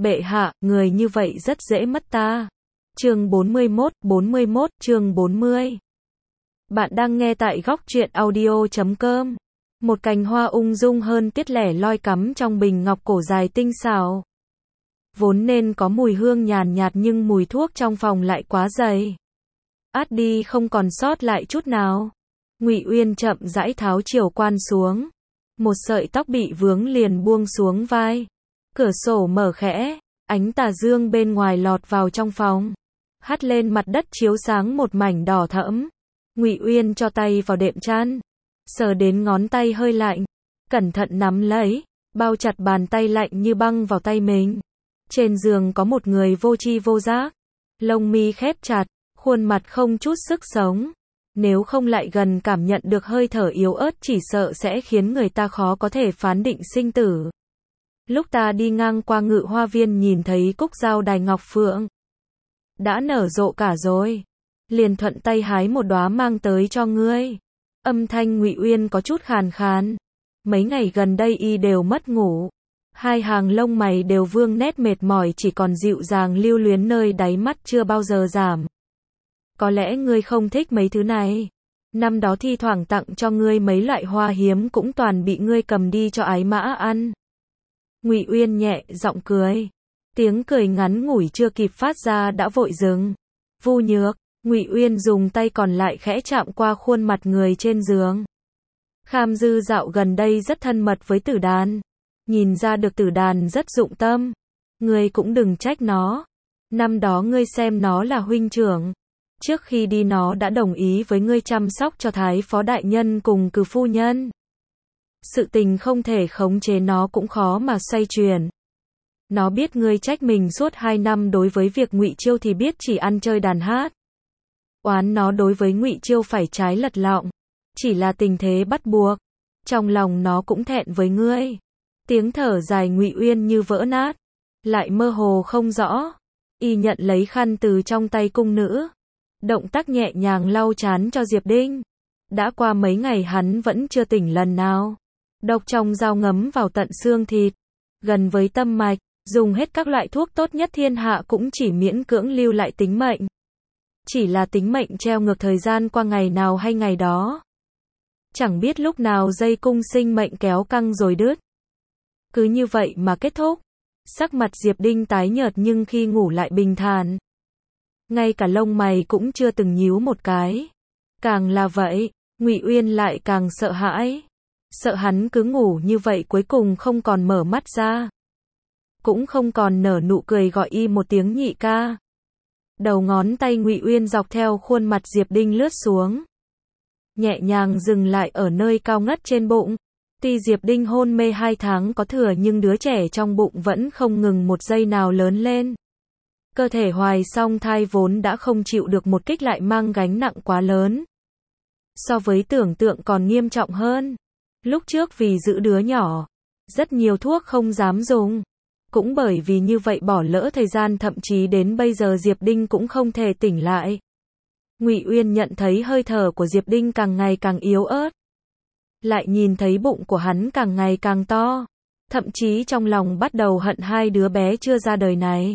Bệ hạ, người như vậy rất dễ mất ta. Chương 41, chương 40. Bạn đang nghe tại góc truyện audio.com. Một cành hoa ung dung hơn tiết lẻ loi cắm trong bình ngọc cổ dài tinh xảo. Vốn nên có mùi hương nhàn nhạt nhưng mùi thuốc trong phòng lại quá dày. Át đi không còn sót lại chút nào. Ngụy Uyên chậm rãi tháo triều quan xuống. Một sợi tóc bị vướng liền buông xuống vai. Cửa sổ mở khẽ, ánh tà dương bên ngoài lọt vào trong phòng, hắt lên mặt đất chiếu sáng một mảnh đỏ thẫm. Ngụy Uyên cho tay vào đệm chăn, sờ đến ngón tay hơi lạnh, cẩn thận nắm lấy, bao chặt bàn tay lạnh như băng vào tay mình. Trên giường có một người vô tri vô giác, lông mi khép chặt, khuôn mặt không chút sức sống. Nếu không lại gần cảm nhận được hơi thở yếu ớt chỉ sợ sẽ khiến người ta khó có thể phán định sinh tử. Lúc ta đi ngang qua Ngự Hoa Viên nhìn thấy cúc dao đài ngọc phượng đã nở rộ cả rồi, liền thuận tay hái một đóa mang tới cho ngươi. Âm thanh Ngụy Uyên có chút khàn khàn. Mấy ngày gần đây y đều mất ngủ, hai hàng lông mày đều vương nét mệt mỏi, chỉ còn dịu dàng lưu luyến nơi đáy mắt chưa bao giờ giảm. Có lẽ ngươi không thích mấy thứ này. Năm đó thi thoảng tặng cho ngươi mấy loại hoa hiếm cũng toàn bị ngươi cầm đi cho ái mã ăn. Ngụy Uyên nhẹ giọng cười. Tiếng cười ngắn ngủi chưa kịp phát ra đã vội dừng. Vu Nhược, Ngụy Uyên dùng tay còn lại khẽ chạm qua khuôn mặt người trên giường. Kham Dư dạo gần đây rất thân mật với Tử Đàn. Nhìn ra được Tử Đàn rất dụng tâm. Ngươi cũng đừng trách nó. Năm đó ngươi xem nó là huynh trưởng. Trước khi đi nó đã đồng ý với ngươi chăm sóc cho Thái Phó Đại Nhân cùng Cử Phu Nhân. Sự tình không thể khống chế nó cũng khó mà xoay chuyển. Nó biết ngươi trách mình suốt 2 năm đối với việc Ngụy Chiêu thì biết chỉ ăn chơi đàn hát. Oán nó đối với Ngụy Chiêu phải trái lật lọng. Chỉ là tình thế bắt buộc. Trong lòng nó cũng thẹn với ngươi. Tiếng thở dài Ngụy Uyên như vỡ nát. Lại mơ hồ không rõ. Y nhận lấy khăn từ trong tay cung nữ. Động tác nhẹ nhàng lau trán cho Diệp Đinh. Đã qua mấy ngày hắn vẫn chưa tỉnh lần nào. Độc trong dao ngấm vào tận xương thịt, gần với tâm mạch, dùng hết các loại thuốc tốt nhất thiên hạ cũng chỉ miễn cưỡng lưu lại tính mệnh. Chỉ là tính mệnh treo ngược thời gian qua ngày nào hay ngày đó. Chẳng biết lúc nào dây cung sinh mệnh kéo căng rồi đứt. Cứ như vậy mà kết thúc. Sắc mặt Diệp Đinh tái nhợt nhưng khi ngủ lại bình thản. Ngay cả lông mày cũng chưa từng nhíu một cái. Càng là vậy, Ngụy Uyên lại càng sợ hãi. Sợ hắn cứ ngủ như vậy cuối cùng không còn mở mắt ra. Cũng không còn nở nụ cười gọi y một tiếng nhị ca. Đầu ngón tay Ngụy Uyên dọc theo khuôn mặt Diệp Đinh lướt xuống. Nhẹ nhàng dừng lại ở nơi cao ngất trên bụng. Tuy Diệp Đinh hôn mê 2 tháng có thừa nhưng đứa trẻ trong bụng vẫn không ngừng một giây nào lớn lên. Cơ thể hoài song thai vốn đã không chịu được một kích lại mang gánh nặng quá lớn. So với tưởng tượng còn nghiêm trọng hơn. Lúc trước vì giữ đứa nhỏ, rất nhiều thuốc không dám dùng. Cũng bởi vì như vậy bỏ lỡ thời gian, thậm chí đến bây giờ Diệp Đinh cũng không thể tỉnh lại. Ngụy Uyên nhận thấy hơi thở của Diệp Đinh càng ngày càng yếu ớt. Lại nhìn thấy bụng của hắn càng ngày càng to. Thậm chí trong lòng bắt đầu hận 2 đứa bé chưa ra đời này.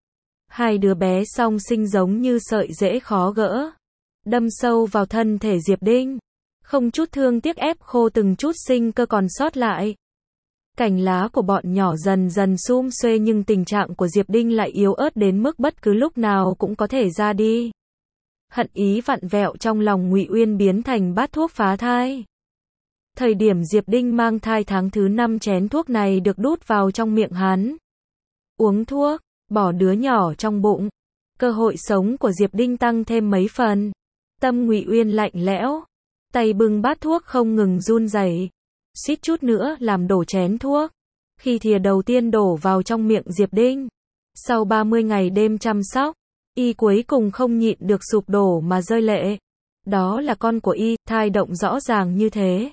2 đứa bé song sinh giống như sợi rễ khó gỡ. Đâm sâu vào thân thể Diệp Đinh. Không chút thương tiếc ép khô từng chút sinh cơ còn sót lại. Cành lá của bọn nhỏ dần dần sum xuê nhưng tình trạng của Diệp Đinh lại yếu ớt đến mức bất cứ lúc nào cũng có thể ra đi. Hận ý vặn vẹo trong lòng Ngụy Uyên biến thành bát thuốc phá thai. Thời điểm Diệp Đinh mang thai tháng thứ 5 chén thuốc này được đút vào trong miệng hắn. Uống thuốc, bỏ đứa nhỏ trong bụng. Cơ hội sống của Diệp Đinh tăng thêm mấy phần. Tâm Ngụy Uyên lạnh lẽo. Tay bưng bát thuốc không ngừng run rẩy, suýt chút nữa làm đổ chén thuốc. Khi thìa đầu tiên đổ vào trong miệng Diệp Đinh, sau 30 ngày đêm chăm sóc, y cuối cùng không nhịn được sụp đổ mà rơi lệ. Đó là con của y, thai động rõ ràng như thế.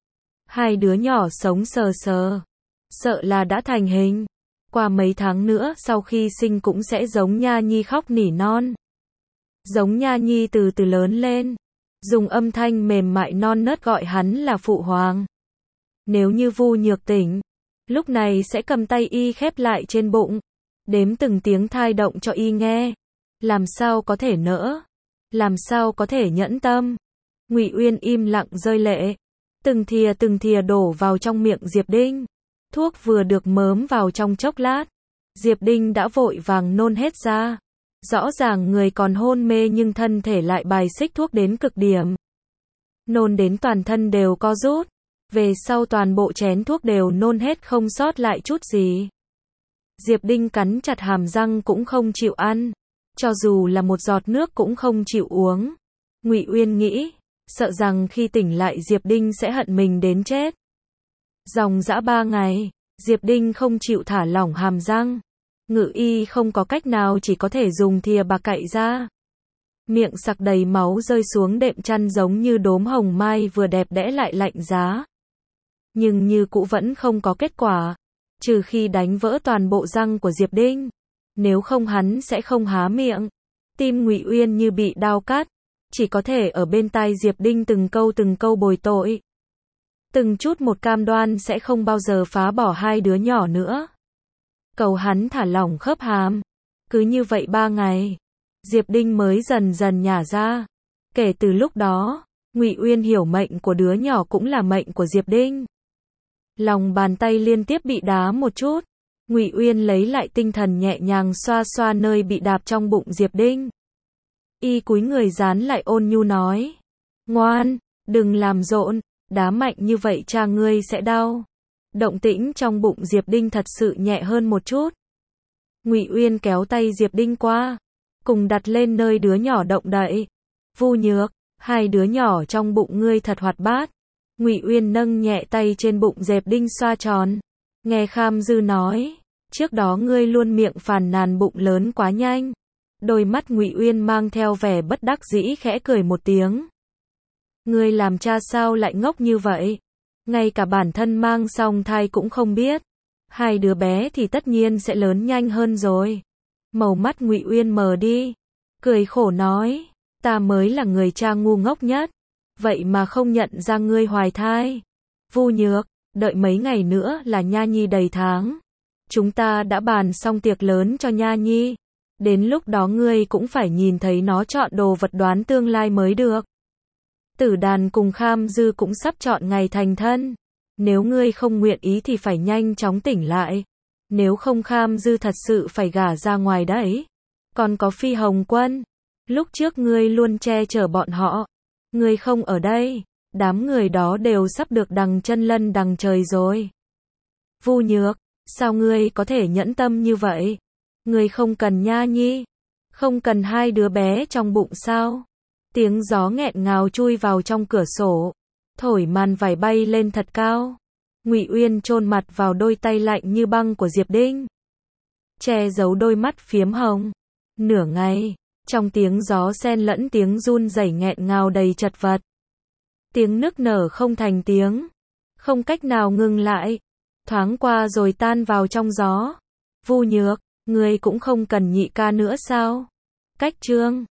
2 đứa nhỏ sống sờ sờ, sợ là đã thành hình. Qua mấy tháng nữa sau khi sinh cũng sẽ giống Nha Nhi khóc nỉ non. Giống Nha Nhi từ từ lớn lên. Dùng âm thanh mềm mại non nớt gọi hắn là phụ hoàng. Nếu như Vu Nhược tỉnh, lúc này sẽ cầm tay y khép lại trên bụng, đếm từng tiếng thai động cho y nghe. Làm sao có thể nỡ? Làm sao có thể nhẫn tâm? Ngụy Uyên im lặng rơi lệ. Từng thìa đổ vào trong miệng Diệp Đinh. Thuốc vừa được mớm vào trong chốc lát, Diệp Đinh đã vội vàng nôn hết ra. Rõ ràng người còn hôn mê nhưng thân thể lại bài xích thuốc đến cực điểm. Nôn đến toàn thân đều co rút. Về sau toàn bộ chén thuốc đều nôn hết không sót lại chút gì. Diệp Đinh cắn chặt hàm răng cũng không chịu ăn. Cho dù là một giọt nước cũng không chịu uống. Ngụy Uyên nghĩ, sợ rằng khi tỉnh lại Diệp Đinh sẽ hận mình đến chết. Dòng dã 3 ngày, Diệp Đinh không chịu thả lỏng hàm răng. Ngự y không có cách nào chỉ có thể dùng thìa bạc cạy ra. Miệng sặc đầy máu rơi xuống đệm chăn giống như đốm hồng mai vừa đẹp đẽ lại lạnh giá. Nhưng như cũ vẫn không có kết quả. Trừ khi đánh vỡ toàn bộ răng của Diệp Đinh. Nếu không hắn sẽ không há miệng. Tim Ngụy Uyên như bị đao cắt. Chỉ có thể ở bên tai Diệp Đinh từng câu bồi tội. Từng chút một cam đoan sẽ không bao giờ phá bỏ hai đứa nhỏ nữa. Cầu hắn thả lỏng khớp hàm. Cứ như vậy 3 ngày. Diệp Đinh mới dần dần nhả ra. Kể từ lúc đó, Ngụy Uyên hiểu mệnh của đứa nhỏ cũng là mệnh của Diệp Đinh. Lòng bàn tay liên tiếp bị đá một chút. Ngụy Uyên lấy lại tinh thần nhẹ nhàng xoa xoa nơi bị đạp trong bụng Diệp Đinh. Y cúi người dán lại ôn nhu nói. Ngoan, đừng làm rộn, đá mạnh như vậy cha ngươi sẽ đau. Động tĩnh trong bụng Diệp Đinh thật sự nhẹ hơn một chút. Ngụy Uyên kéo tay Diệp Đinh qua. Cùng đặt lên nơi đứa nhỏ động đậy. Vu Nhược, hai đứa nhỏ trong bụng ngươi thật hoạt bát. Ngụy Uyên nâng nhẹ tay trên bụng Diệp Đinh xoa tròn. Nghe Kham Dư nói, trước đó ngươi luôn miệng phàn nàn bụng lớn quá nhanh. Đôi mắt Ngụy Uyên mang theo vẻ bất đắc dĩ khẽ cười một tiếng. Ngươi làm cha sao lại ngốc như vậy? Ngay cả bản thân mang song thai cũng không biết. Hai đứa bé thì tất nhiên sẽ lớn nhanh hơn rồi. Màu mắt Ngụy Uyên mờ đi. Cười khổ nói, ta mới là người cha ngu ngốc nhất. Vậy mà không nhận ra ngươi hoài thai. Vu Nhược, đợi mấy ngày nữa là Nha Nhi đầy tháng. Chúng ta đã bàn xong tiệc lớn cho Nha Nhi. Đến lúc đó ngươi cũng phải nhìn thấy nó chọn đồ vật đoán tương lai mới được. Tử Đàn cùng Kham Dư cũng sắp chọn ngày thành thân. Nếu ngươi không nguyện ý thì phải nhanh chóng tỉnh lại. Nếu không Kham Dư thật sự phải gả ra ngoài đấy. Còn có Phi Hồng Quân. Lúc trước ngươi luôn che chở bọn họ. Ngươi không ở đây. Đám người đó đều sắp được đằng chân lân đằng trời rồi. Vu Nhược, sao ngươi có thể nhẫn tâm như vậy? Ngươi không cần Nha Nhi. Không cần hai đứa bé trong bụng sao? Tiếng gió nghẹn ngào chui vào trong cửa sổ. Thổi màn vải bay lên thật cao. Ngụy Uyên chôn mặt vào đôi tay lạnh như băng của Diệp Đinh. Che giấu đôi mắt phiếm hồng. Nửa ngày, trong tiếng gió xen lẫn tiếng run rẩy nghẹn ngào đầy chật vật. Tiếng nức nở không thành tiếng. Không cách nào ngừng lại. Thoáng qua rồi tan vào trong gió. Vu Nhược, ngươi cũng không cần nhị ca nữa sao? Cách Trương.